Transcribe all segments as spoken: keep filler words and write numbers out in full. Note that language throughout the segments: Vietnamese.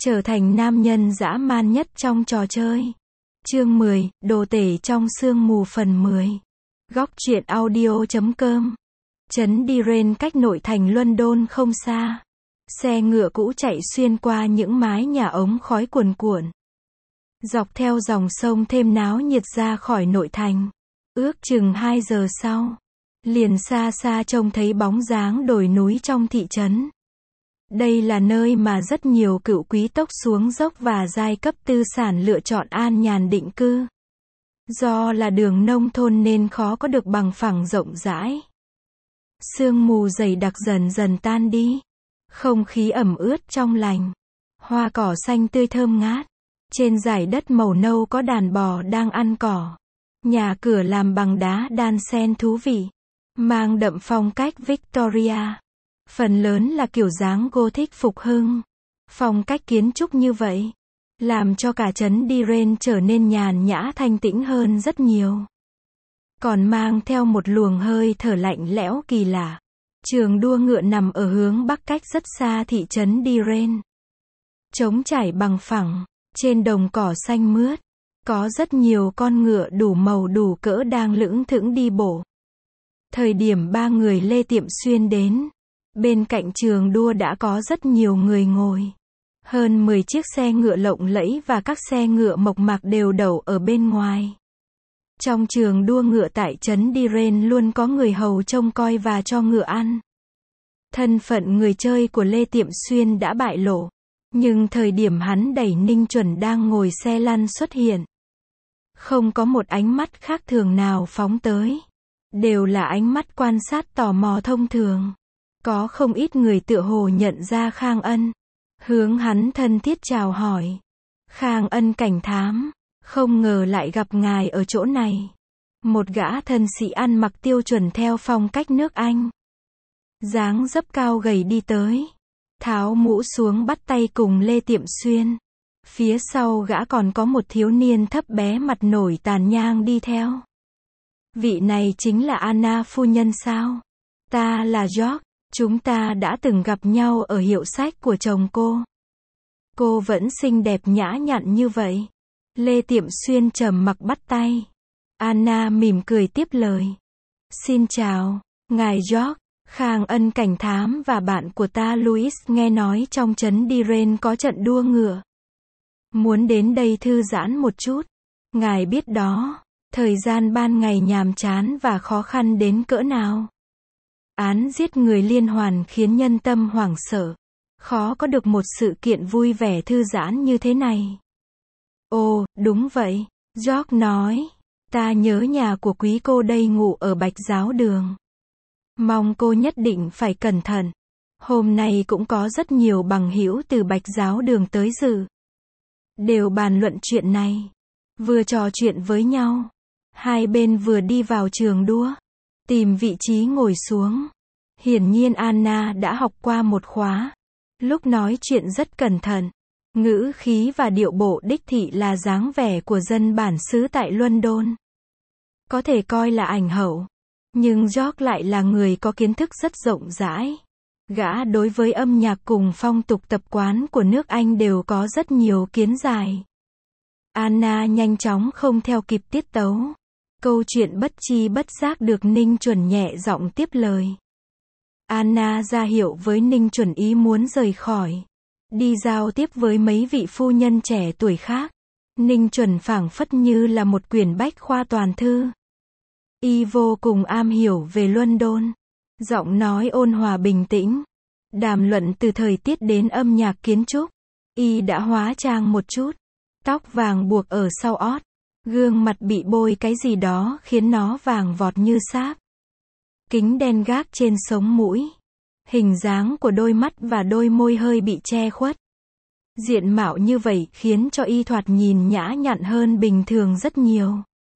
trở thành nam nhân dã man nhất trong trò chơi. Chương mười, đồ tể trong sương mù phần mười. Góc truyện audio chấm com. Trấn Diren cách nội thành London không xa. Xe ngựa cũ chạy xuyên qua những mái nhà ống khói cuồn cuộn. Dọc theo dòng sông thêm náo nhiệt ra khỏi nội thành. Ước chừng hai giờ sau, liền xa xa trông thấy bóng dáng đồi núi trong thị trấn. Đây là nơi mà rất nhiều cựu quý tộc xuống dốc và giai cấp tư sản lựa chọn an nhàn định cư. Do là đường nông thôn nên khó có được bằng phẳng rộng rãi. Sương mù dày đặc dần dần tan đi. Không khí ẩm ướt trong lành. Hoa cỏ xanh tươi thơm ngát. Trên dải đất màu nâu có đàn bò đang ăn cỏ. Nhà cửa làm bằng đá đan xen thú vị. Mang đậm phong cách Victoria. Phần lớn là kiểu dáng Gothic phục hưng. Phong cách kiến trúc như vậy làm cho cả trấn Diren trở nên nhàn nhã thanh tĩnh hơn rất nhiều. Còn mang theo một luồng hơi thở lạnh lẽo kỳ lạ. Trường đua ngựa nằm ở hướng bắc cách rất xa thị trấn Diren. Trống trải bằng phẳng, trên đồng cỏ xanh mướt, có rất nhiều con ngựa đủ màu đủ cỡ đang lững thững đi bộ. Thời điểm ba người Lê Tiệm Xuyên đến, bên cạnh trường đua đã có rất nhiều người ngồi. Hơn mười chiếc xe ngựa lộng lẫy và các xe ngựa mộc mạc đều đậu ở bên ngoài. Trong trường đua ngựa tại trấn Diren luôn có người hầu trông coi và cho ngựa ăn. Thân phận người chơi của Lê Tiệm Xuyên đã bại lộ. Nhưng thời điểm hắn đẩy Ninh Chuẩn đang ngồi xe lăn xuất hiện, không có một ánh mắt khác thường nào phóng tới. Đều là ánh mắt quan sát tò mò thông thường. Có không ít người tựa hồ nhận ra Khang Ân. Hướng hắn thân thiết chào hỏi. Khang Ân cảnh thám. Không ngờ lại gặp ngài ở chỗ này. Một gã thân sĩ ăn mặc tiêu chuẩn theo phong cách nước Anh. Dáng dấp cao gầy đi tới. Tháo mũ xuống bắt tay cùng Lê Tiệm Xuyên. Phía sau gã còn có một thiếu niên thấp bé mặt nổi tàn nhang đi theo. Vị này chính là Anna phu nhân sao? Ta là George. Chúng ta đã từng gặp nhau ở hiệu sách của chồng cô. Cô vẫn xinh đẹp nhã nhặn như vậy. Lê Tiệm Xuyên trầm mặc bắt tay. Anna mỉm cười tiếp lời. Xin chào, ngài George. Khang Ân cảnh thám và bạn của ta Louis nghe nói trong trấn Diren có trận đua ngựa. Muốn đến đây thư giãn một chút. Ngài biết đó, thời gian ban ngày nhàm chán và khó khăn đến cỡ nào. Án giết người liên hoàn khiến nhân tâm hoảng sợ. Khó có được một sự kiện vui vẻ thư giãn như thế này. Ồ, đúng vậy, George nói. Ta nhớ nhà của quý cô đây ngủ ở Bạch Giáo Đường. Mong cô nhất định phải cẩn thận. Hôm nay cũng có rất nhiều bằng hữu từ Bạch Giáo Đường tới dự. Đều bàn luận chuyện này. Vừa trò chuyện với nhau. Hai bên vừa đi vào trường đua. Tìm vị trí ngồi xuống. Hiển nhiên Anna đã học qua một khóa. Lúc nói chuyện rất cẩn thận. Ngữ khí và điệu bộ đích thị là dáng vẻ của dân bản xứ tại London. Có thể coi là ảnh hậu. Nhưng George lại là người có kiến thức rất rộng rãi. Gã đối với âm nhạc cùng phong tục tập quán của nước Anh đều có rất nhiều kiến giải. Anna nhanh chóng không theo kịp tiết tấu. Câu chuyện bất chi bất giác được Ninh Chuẩn nhẹ giọng tiếp lời. Anna ra hiệu với Ninh Chuẩn ý muốn rời khỏi. Đi giao tiếp với mấy vị phu nhân trẻ tuổi khác. Ninh Chuẩn phảng phất như là một quyển bách khoa toàn thư. Y vô cùng am hiểu về London. Giọng nói ôn hòa bình tĩnh. Đàm luận từ thời tiết đến âm nhạc kiến trúc. Y đã hóa trang một chút. Tóc vàng buộc ở sau ót. Gương mặt bị bôi cái gì đó khiến nó vàng vọt như sáp. Kính đen gác trên sống mũi. Hình dáng của đôi mắt và đôi môi hơi bị che khuất. Diện mạo như vậy khiến cho y thoạt nhìn nhã nhặn hơn bình thường rất nhiều.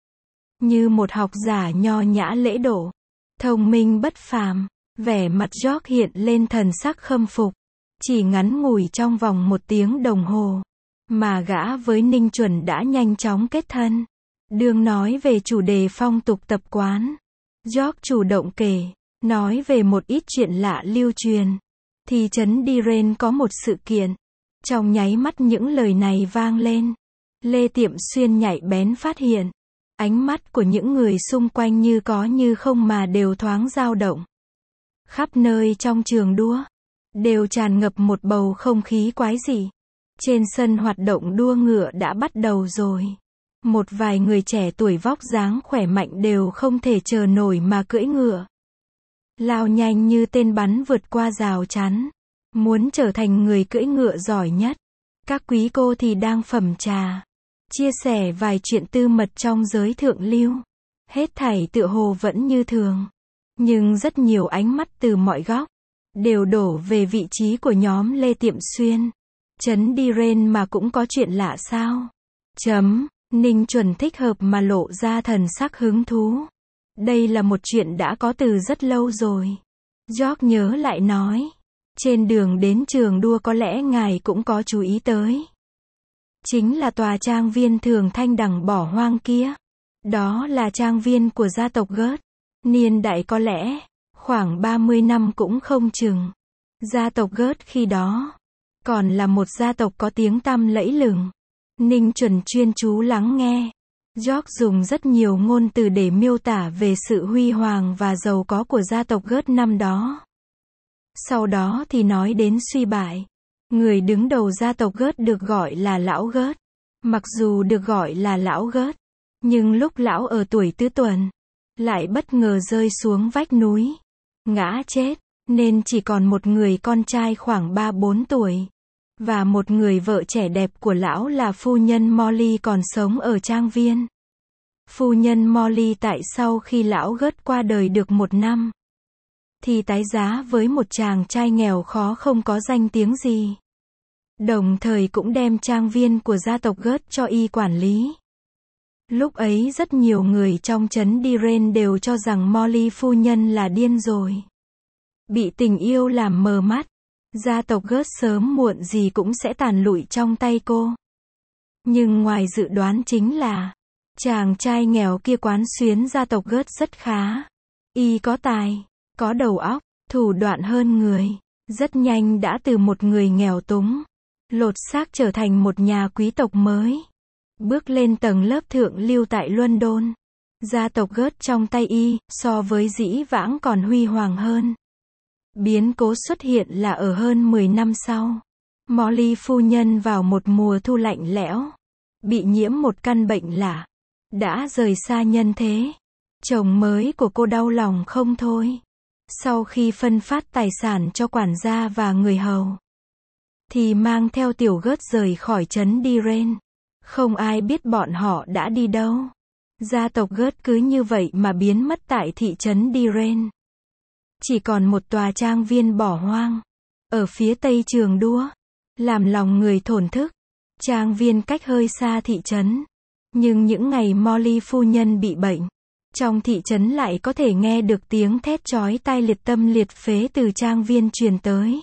Như một học giả nho nhã lễ độ. Thông minh bất phàm. Vẻ mặt George hiện lên thần sắc khâm phục. Chỉ ngắn ngủi trong vòng một tiếng đồng hồ. Mà gã với Ninh Chuẩn đã nhanh chóng kết thân. Đương nói về chủ đề phong tục tập quán. George chủ động kể. Nói về một ít chuyện lạ lưu truyền. Thị trấn Diren có một sự kiện. Trong nháy mắt những lời này vang lên, Lê Tiệm Xuyên nhạy bén phát hiện, ánh mắt của những người xung quanh như có như không mà đều thoáng dao động. Khắp nơi trong trường đua, đều tràn ngập một bầu không khí quái dị. Trên sân hoạt động đua ngựa đã bắt đầu rồi. Một vài người trẻ tuổi vóc dáng khỏe mạnh đều không thể chờ nổi mà cưỡi ngựa. Lao nhanh như tên bắn vượt qua rào chắn. Muốn trở thành người cưỡi ngựa giỏi nhất. Các quý cô thì đang phẩm trà. Chia sẻ vài chuyện tư mật trong giới thượng lưu. Hết thảy tựa hồ vẫn như thường. Nhưng rất nhiều ánh mắt từ mọi góc đều đổ về vị trí của nhóm Lê Tiệm Xuyên. Trấn Đi-ren mà cũng có chuyện lạ sao? Chấm. Ninh Chuẩn thích hợp mà lộ ra thần sắc hứng thú. Đây là một chuyện đã có từ rất lâu rồi. George nhớ lại nói. Trên đường đến trường đua có lẽ ngài cũng có chú ý tới. Chính là tòa trang viên Thường Thanh Đằng bỏ hoang kia. Đó là trang viên của gia tộc Gớt. Niên đại có lẽ khoảng ba mươi năm cũng không chừng. Gia tộc Gớt khi đó còn là một gia tộc có tiếng tăm lẫy lừng. Ninh Chuẩn chuyên chú lắng nghe. George dùng rất nhiều ngôn từ để miêu tả về sự huy hoàng và giàu có của gia tộc Gớt năm đó. Sau đó thì nói đến suy bại. Người đứng đầu gia tộc Gớt được gọi là Lão Gớt. Mặc dù được gọi là Lão Gớt, nhưng lúc lão ở tuổi tứ tuần, lại bất ngờ rơi xuống vách núi, ngã chết, nên chỉ còn một người con trai khoảng ba bốn tuổi. Và một người vợ trẻ đẹp của lão là phu nhân Molly còn sống ở trang viên. Phu nhân Molly tại sau khi lão Gớt qua đời được một năm, thì tái giá với một chàng trai nghèo khó không có danh tiếng gì. Đồng thời cũng đem trang viên của gia tộc Gớt cho y quản lý. Lúc ấy rất nhiều người trong trấn Đi-ren đều cho rằng Molly phu nhân là điên rồi. Bị tình yêu làm mờ mắt. Gia tộc Gớt sớm muộn gì cũng sẽ tàn lụi trong tay cô. Nhưng ngoài dự đoán chính là, chàng trai nghèo kia quán xuyến gia tộc Gớt rất khá. Y có tài, có đầu óc, thủ đoạn hơn người. Rất nhanh đã từ một người nghèo túng, lột xác trở thành một nhà quý tộc mới. Bước lên tầng lớp thượng lưu tại London. Gia tộc Gớt trong tay y, so với dĩ vãng còn huy hoàng hơn. Biến cố xuất hiện là ở hơn mười năm sau. Molly phu nhân vào một mùa thu lạnh lẽo, bị nhiễm một căn bệnh lạ, đã rời xa nhân thế. Chồng mới của cô đau lòng không thôi. Sau khi phân phát tài sản cho quản gia và người hầu, thì mang theo tiểu Gớt rời khỏi trấn Đi-ren. Không ai biết bọn họ đã đi đâu. Gia tộc Gớt cứ như vậy mà biến mất tại thị trấn Đi-ren. Chỉ còn một tòa trang viên bỏ hoang, ở phía tây trường đua. Làm lòng người thổn thức. Trang viên cách hơi xa thị trấn. Nhưng những ngày Molly phu nhân bị bệnh, trong thị trấn lại có thể nghe được tiếng thét chói tai liệt tâm liệt phế từ trang viên truyền tới.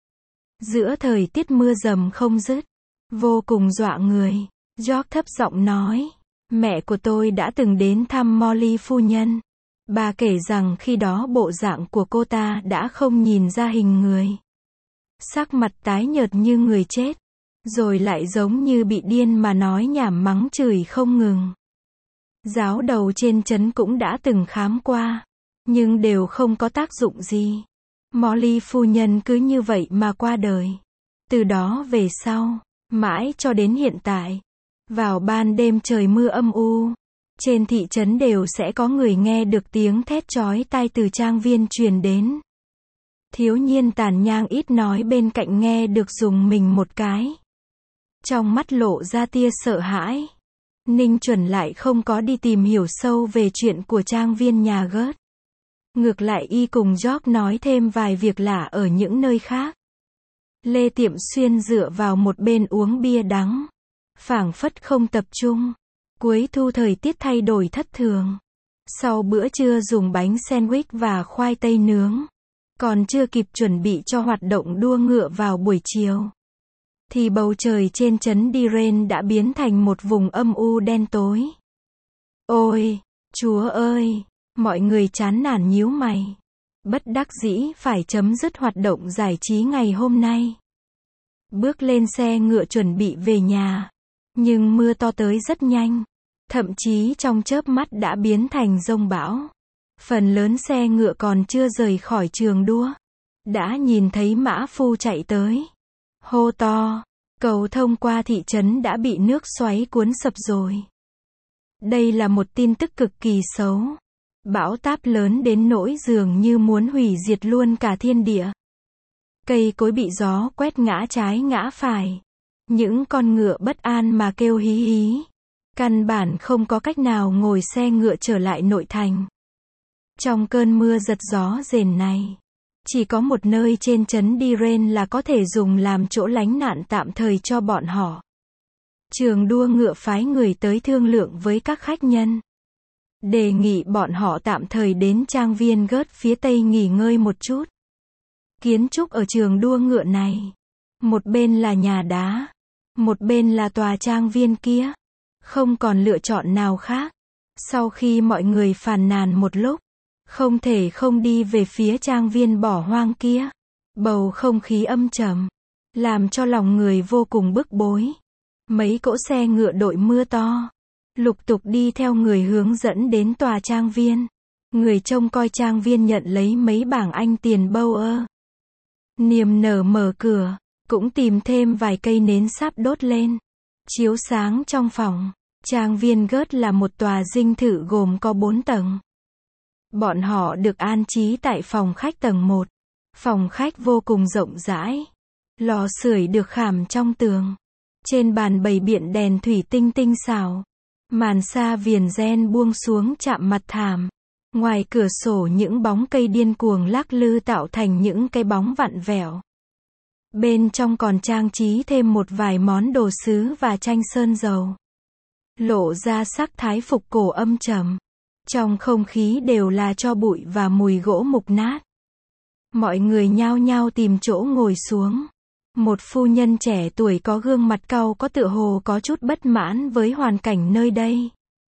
Giữa thời tiết mưa dầm không dứt, vô cùng dọa người. George thấp giọng nói, mẹ của tôi đã từng đến thăm Molly phu nhân. Bà kể rằng khi đó bộ dạng của cô ta đã không nhìn ra hình người. Sắc mặt tái nhợt như người chết, rồi lại giống như bị điên mà nói nhảm mắng chửi không ngừng. Giáo đầu trên trấn cũng đã từng khám qua, nhưng đều không có tác dụng gì. Molly phu nhân cứ như vậy mà qua đời. Từ đó về sau, mãi cho đến hiện tại, vào ban đêm trời mưa âm u, trên thị trấn đều sẽ có người nghe được tiếng thét chói tai từ trang viên truyền đến. Thiếu niên tàn nhang ít nói bên cạnh nghe được dùng mình một cái. Trong mắt lộ ra tia sợ hãi. Ninh Chuẩn lại không có đi tìm hiểu sâu về chuyện của trang viên nhà Gớt. Ngược lại y cùng George nói thêm vài việc lạ ở những nơi khác. Lê Tiệm Xuyên dựa vào một bên uống bia đắng, phảng phất không tập trung. Cuối thu thời tiết thay đổi thất thường. Sau bữa trưa dùng bánh sandwich và khoai tây nướng, còn chưa kịp chuẩn bị cho hoạt động đua ngựa vào buổi chiều, thì bầu trời trên trấn Đi-ren đã biến thành một vùng âm u đen tối. Ôi, Chúa ơi! Mọi người chán nản nhíu mày. Bất đắc dĩ phải chấm dứt hoạt động giải trí ngày hôm nay. Bước lên xe ngựa chuẩn bị về nhà. Nhưng mưa to tới rất nhanh. Thậm chí trong chớp mắt đã biến thành dông bão. Phần lớn xe ngựa còn chưa rời khỏi trường đua. Đã nhìn thấy mã phu chạy tới. Hô to, cầu thông qua thị trấn đã bị nước xoáy cuốn sập rồi. Đây là một tin tức cực kỳ xấu. Bão táp lớn đến nỗi dường như muốn hủy diệt luôn cả thiên địa. Cây cối bị gió quét ngã trái ngã phải. Những con ngựa bất an mà kêu hí hí. Căn bản không có cách nào ngồi xe ngựa trở lại nội thành. Trong cơn mưa giật gió rền này, chỉ có một nơi trên trấn Diren là có thể dùng làm chỗ lánh nạn tạm thời cho bọn họ. Trường đua ngựa phái người tới thương lượng với các khách nhân. Đề nghị bọn họ tạm thời đến trang viên Gớt phía tây nghỉ ngơi một chút. Kiến trúc ở trường đua ngựa này. Một bên là nhà đá. Một bên là tòa trang viên kia. Không còn lựa chọn nào khác. Sau khi mọi người phàn nàn một lúc, không thể không đi về phía trang viên bỏ hoang kia. Bầu không khí âm trầm, làm cho lòng người vô cùng bức bối. Mấy cỗ xe ngựa đội mưa to, lục tục đi theo người hướng dẫn đến tòa trang viên. Người trông coi trang viên nhận lấy mấy bảng Anh tiền bâu ơ. Niềm nở mở cửa, cũng tìm thêm vài cây nến sáp đốt lên. Chiếu sáng trong phòng. Trang viên Gớt là một tòa dinh thự gồm có bốn tầng. Bọn họ được an trí tại phòng khách tầng một. Phòng khách vô cùng rộng rãi. Lò sưởi được khảm trong tường. Trên bàn bày biện đèn thủy tinh tinh xảo. Màn sa viền ren buông xuống chạm mặt thảm. Ngoài cửa sổ những bóng cây điên cuồng lắc lư tạo thành những cái bóng vặn vẹo. Bên trong còn trang trí thêm một vài món đồ sứ và tranh sơn dầu. Lộ ra sắc thái phục cổ âm trầm. Trong không khí đều là tro bụi và mùi gỗ mục nát. Mọi người nhao nhao tìm chỗ ngồi xuống. Một phu nhân trẻ tuổi có gương mặt cau có tựa hồ có chút bất mãn với hoàn cảnh nơi đây.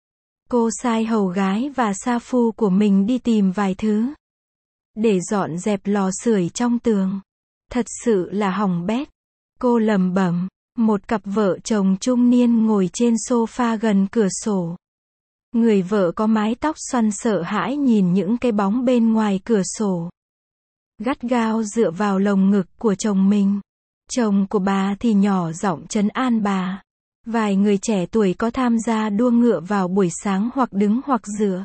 Cô sai hầu gái và sa phu của mình đi tìm vài thứ để dọn dẹp lò sưởi trong tường. Thật sự là hỏng bét. Cô lẩm bẩm. Một cặp vợ chồng trung niên ngồi trên sofa gần cửa sổ. Người vợ có mái tóc xoăn sợ hãi nhìn những cái bóng bên ngoài cửa sổ. Gắt gao dựa vào lồng ngực của chồng mình. Chồng của bà thì nhỏ giọng trấn an bà. Vài người trẻ tuổi có tham gia đua ngựa vào buổi sáng hoặc đứng hoặc dựa.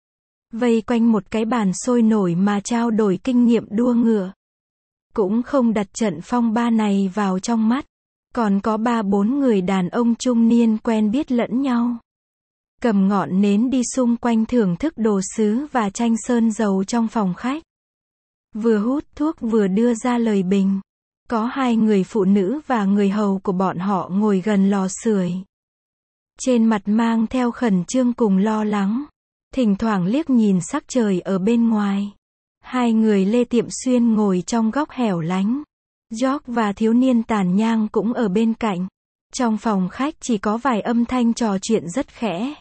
Vây quanh một cái bàn sôi nổi mà trao đổi kinh nghiệm đua ngựa. Cũng không đặt trận phong ba này vào trong mắt. Còn có ba bốn người đàn ông trung niên quen biết lẫn nhau. Cầm ngọn nến đi xung quanh thưởng thức đồ sứ và tranh sơn dầu trong phòng khách. Vừa hút thuốc vừa đưa ra lời bình. Có hai người phụ nữ và người hầu của bọn họ ngồi gần lò sưởi. Trên mặt mang theo khẩn trương cùng lo lắng. Thỉnh thoảng liếc nhìn sắc trời ở bên ngoài. Hai người Lê Tiệm Xuyên ngồi trong góc hẻo lánh. George và thiếu niên tàn nhang cũng ở bên cạnh. Trong phòng khách chỉ có vài âm thanh trò chuyện rất khẽ.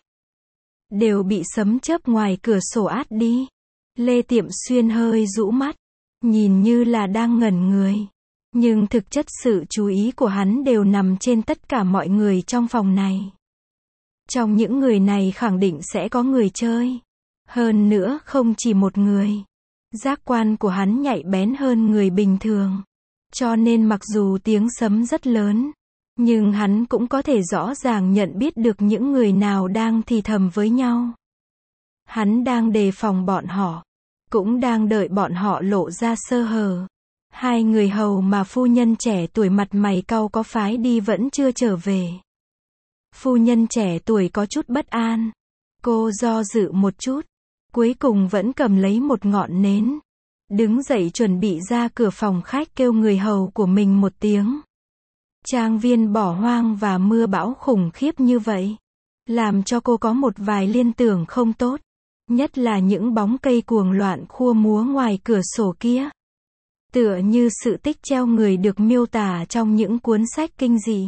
Đều bị sấm chớp ngoài cửa sổ át đi. Lê Tiệm Xuyên hơi rũ mắt. Nhìn như là đang ngẩn người. Nhưng thực chất sự chú ý của hắn đều nằm trên tất cả mọi người trong phòng này. Trong những người này khẳng định sẽ có người chơi. Hơn nữa không chỉ một người. Giác quan của hắn nhạy bén hơn người bình thường. Cho nên mặc dù tiếng sấm rất lớn, nhưng hắn cũng có thể rõ ràng nhận biết được những người nào đang thì thầm với nhau. Hắn đang đề phòng bọn họ, cũng đang đợi bọn họ lộ ra sơ hở. Hai người hầu mà phu nhân trẻ tuổi mặt mày cau có phái đi vẫn chưa trở về. Phu nhân trẻ tuổi có chút bất an. Cô do dự một chút, cuối cùng vẫn cầm lấy một ngọn nến. Đứng dậy chuẩn bị ra cửa phòng khách kêu người hầu của mình một tiếng. Trang viên bỏ hoang và mưa bão khủng khiếp như vậy. Làm cho cô có một vài liên tưởng không tốt. Nhất là những bóng cây cuồng loạn khua múa ngoài cửa sổ kia. Tựa như sự tích treo người được miêu tả trong những cuốn sách kinh dị.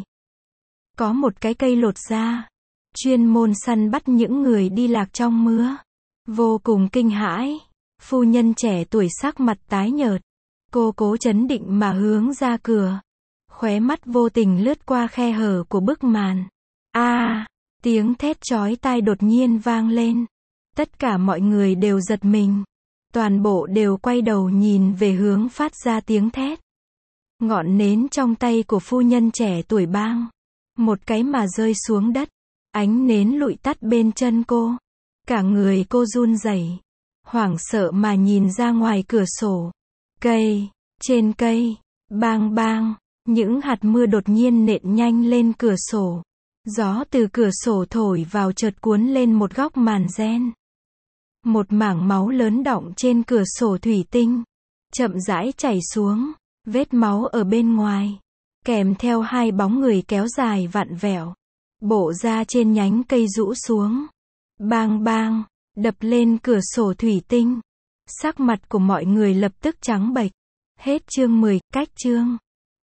Có một cái cây lột da. Chuyên môn săn bắt những người đi lạc trong mưa. Vô cùng kinh hãi. Phu nhân trẻ tuổi sắc mặt tái nhợt. Cô cố trấn định mà hướng ra cửa. Khóe mắt vô tình lướt qua khe hở của bức màn. A, tiếng thét chói tai đột nhiên vang lên. Tất cả mọi người đều giật mình. Toàn bộ đều quay đầu nhìn về hướng phát ra tiếng thét. Ngọn nến trong tay của phu nhân trẻ tuổi bang một cái mà rơi xuống đất. Ánh nến lụi tắt bên chân cô. Cả người cô run rẩy, hoảng sợ mà nhìn ra ngoài cửa sổ. Cây, trên cây, bang bang, những hạt mưa đột nhiên nện nhanh lên cửa sổ. Gió từ cửa sổ thổi vào chợt cuốn lên một góc màn ren. Một mảng máu lớn đọng trên cửa sổ thủy tinh, chậm rãi chảy xuống, vết máu ở bên ngoài, kèm theo hai bóng người kéo dài vặn vẹo, bộ da trên nhánh cây rũ xuống. Bang bang, đập lên cửa sổ thủy tinh. Sắc mặt của mọi người lập tức trắng bệch. Hết chương mười, cách chương.